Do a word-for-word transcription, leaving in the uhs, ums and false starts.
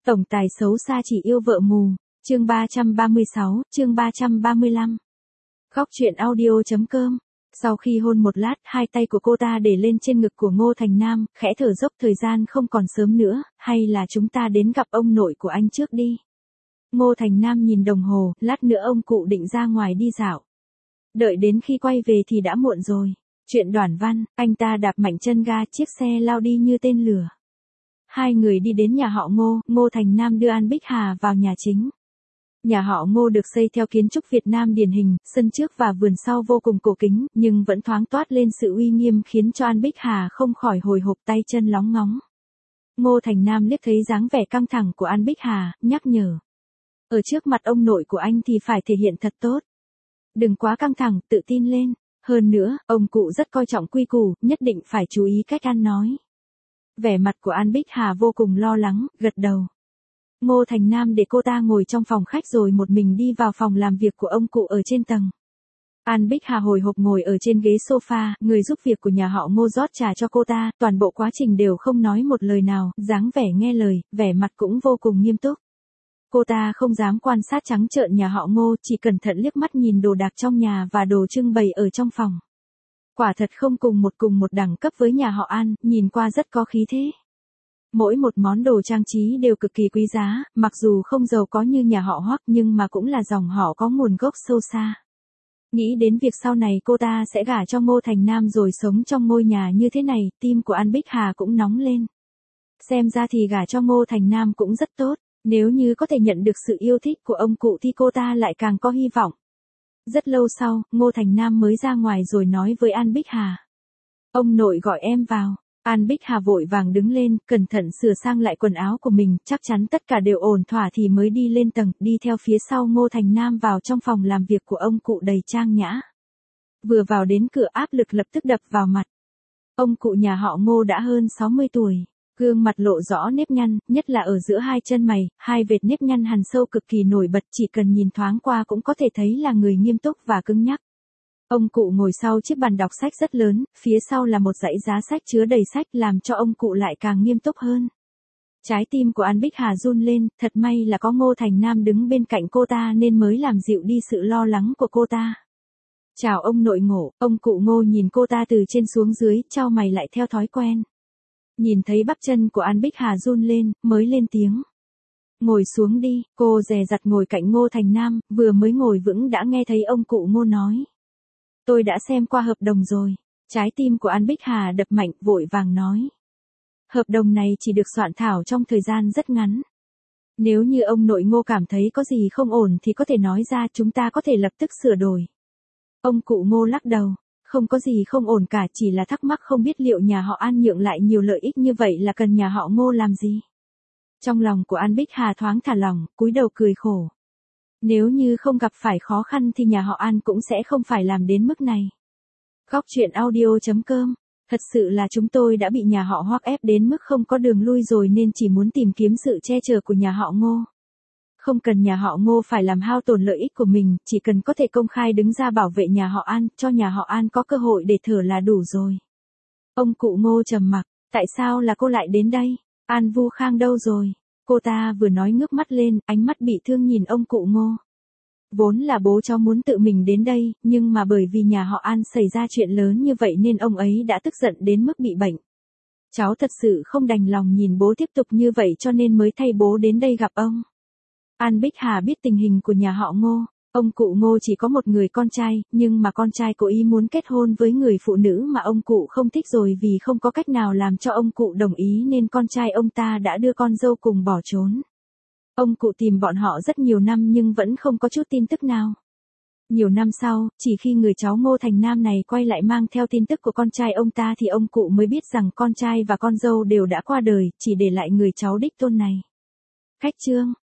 Tổng tài xấu xa chỉ yêu vợ mù, chương ba trăm ba mươi sáu, chương ba trăm ba mươi lăm. Góc truyện audio.com. Sau khi hôn một lát, hai tay của cô ta để lên trên ngực của Ngô Thành Nam, khẽ thở dốc, thời gian không còn sớm nữa, hay là chúng ta đến gặp ông nội của anh trước đi. Ngô Thành Nam nhìn đồng hồ, lát nữa ông cụ định ra ngoài đi dạo. Đợi đến khi quay về thì đã muộn rồi. Chuyện Đoản Văn, anh ta đạp mạnh chân ga, chiếc xe lao đi như tên lửa. Hai người đi đến nhà họ Ngô, Ngô Thành Nam đưa An Bích Hà vào nhà chính. Nhà họ Ngô được xây theo kiến trúc Việt Nam điển hình, sân trước và vườn sau vô cùng cổ kính, nhưng vẫn thoáng toát lên sự uy nghiêm khiến cho An Bích Hà không khỏi hồi hộp, tay chân lóng ngóng. Ngô Thành Nam liếc thấy dáng vẻ căng thẳng của An Bích Hà, nhắc nhở. Ở trước mặt ông nội của anh thì phải thể hiện thật tốt. Đừng quá căng thẳng, tự tin lên. Hơn nữa, ông cụ rất coi trọng quy củ, nhất định phải chú ý cách ăn nói. Vẻ mặt của An Bích Hà vô cùng lo lắng, gật đầu. Ngô Thành Nam để cô ta ngồi trong phòng khách rồi một mình đi vào phòng làm việc của ông cụ ở trên tầng. An Bích Hà hồi hộp ngồi ở trên ghế sofa, người giúp việc của nhà họ Ngô rót trà cho cô ta, toàn bộ quá trình đều không nói một lời nào, dáng vẻ nghe lời, vẻ mặt cũng vô cùng nghiêm túc. Cô ta không dám quan sát trắng trợn nhà họ Ngô, chỉ cẩn thận liếc mắt nhìn đồ đạc trong nhà và đồ trưng bày ở trong phòng. Quả thật không cùng một cùng một đẳng cấp với nhà họ An, nhìn qua rất có khí thế. Mỗi một món đồ trang trí đều cực kỳ quý giá, mặc dù không giàu có như nhà họ Hoắc nhưng mà cũng là dòng họ có nguồn gốc sâu xa. Nghĩ đến việc sau này cô ta sẽ gả cho Ngô Thành Nam rồi sống trong ngôi nhà như thế này, tim của An Bích Hà cũng nóng lên. Xem ra thì gả cho Ngô Thành Nam cũng rất tốt, nếu như có thể nhận được sự yêu thích của ông cụ thì cô ta lại càng có hy vọng. Rất lâu sau, Ngô Thành Nam mới ra ngoài rồi nói với An Bích Hà. Ông nội gọi em vào. An Bích Hà vội vàng đứng lên, cẩn thận sửa sang lại quần áo của mình, chắc chắn tất cả đều ổn thỏa thì mới đi lên tầng, đi theo phía sau Ngô Thành Nam vào trong phòng làm việc của ông cụ đầy trang nhã. Vừa vào đến cửa áp lực lập tức đập vào mặt. Ông cụ nhà họ Ngô đã hơn sáu mươi tuổi, gương mặt lộ rõ nếp nhăn, nhất là ở giữa hai chân mày, hai vệt nếp nhăn hằn sâu cực kỳ nổi bật, chỉ cần nhìn thoáng qua cũng có thể thấy là người nghiêm túc và cứng nhắc. Ông cụ ngồi sau chiếc bàn đọc sách rất lớn, phía sau là một dãy giá sách chứa đầy sách làm cho ông cụ lại càng nghiêm túc hơn. Trái tim của An Bích Hà run lên, thật may là có Ngô Thành Nam đứng bên cạnh cô ta nên mới làm dịu đi sự lo lắng của cô ta. Chào ông nội Ngô, ông cụ Ngô nhìn cô ta từ trên xuống dưới, chau mày lại theo thói quen. Nhìn thấy bắp chân của An Bích Hà run lên, mới lên tiếng. Ngồi xuống đi, cô dè dặt ngồi cạnh Ngô Thành Nam, vừa mới ngồi vững đã nghe thấy ông cụ Ngô nói. Tôi đã xem qua hợp đồng rồi. Trái tim của An Bích Hà đập mạnh, vội vàng nói. Hợp đồng này chỉ được soạn thảo trong thời gian rất ngắn. Nếu như ông nội Ngô cảm thấy có gì không ổn thì có thể nói ra, chúng ta có thể lập tức sửa đổi. Ông cụ Ngô lắc đầu. Không có gì không ổn cả, chỉ là thắc mắc không biết liệu nhà họ An nhượng lại nhiều lợi ích như vậy là cần nhà họ Ngô làm gì. Trong lòng của An Bích Hà thoáng thả lỏng, cúi đầu cười khổ. Nếu như không gặp phải khó khăn thì nhà họ An cũng sẽ không phải làm đến mức này. Góc truyện audio.com. Thật sự là chúng tôi đã bị nhà họ Hoắc ép đến mức không có đường lui rồi nên chỉ muốn tìm kiếm sự che chở của nhà họ Ngô. Không cần nhà họ Ngô phải làm hao tổn lợi ích của mình, chỉ cần có thể công khai đứng ra bảo vệ nhà họ An, cho nhà họ An có cơ hội để thở là đủ rồi. Ông cụ Ngô trầm mặc, tại sao là cô lại đến đây? An Vu Khang đâu rồi? Cô ta vừa nói ngước mắt lên, ánh mắt bị thương nhìn ông cụ Ngô. Vốn là bố cháu muốn tự mình đến đây, nhưng mà bởi vì nhà họ An xảy ra chuyện lớn như vậy nên ông ấy đã tức giận đến mức bị bệnh. Cháu thật sự không đành lòng nhìn bố tiếp tục như vậy cho nên mới thay bố đến đây gặp ông. An Bích Hà biết tình hình của nhà họ Ngô. Ông cụ Ngô chỉ có một người con trai, nhưng mà con trai cố ý muốn kết hôn với người phụ nữ mà ông cụ không thích rồi vì không có cách nào làm cho ông cụ đồng ý nên con trai ông ta đã đưa con dâu cùng bỏ trốn. Ông cụ tìm bọn họ rất nhiều năm nhưng vẫn không có chút tin tức nào. Nhiều năm sau, chỉ khi người cháu Ngô Thành Nam này quay lại mang theo tin tức của con trai ông ta thì ông cụ mới biết rằng con trai và con dâu đều đã qua đời, chỉ để lại người cháu đích tôn này. Khách trương,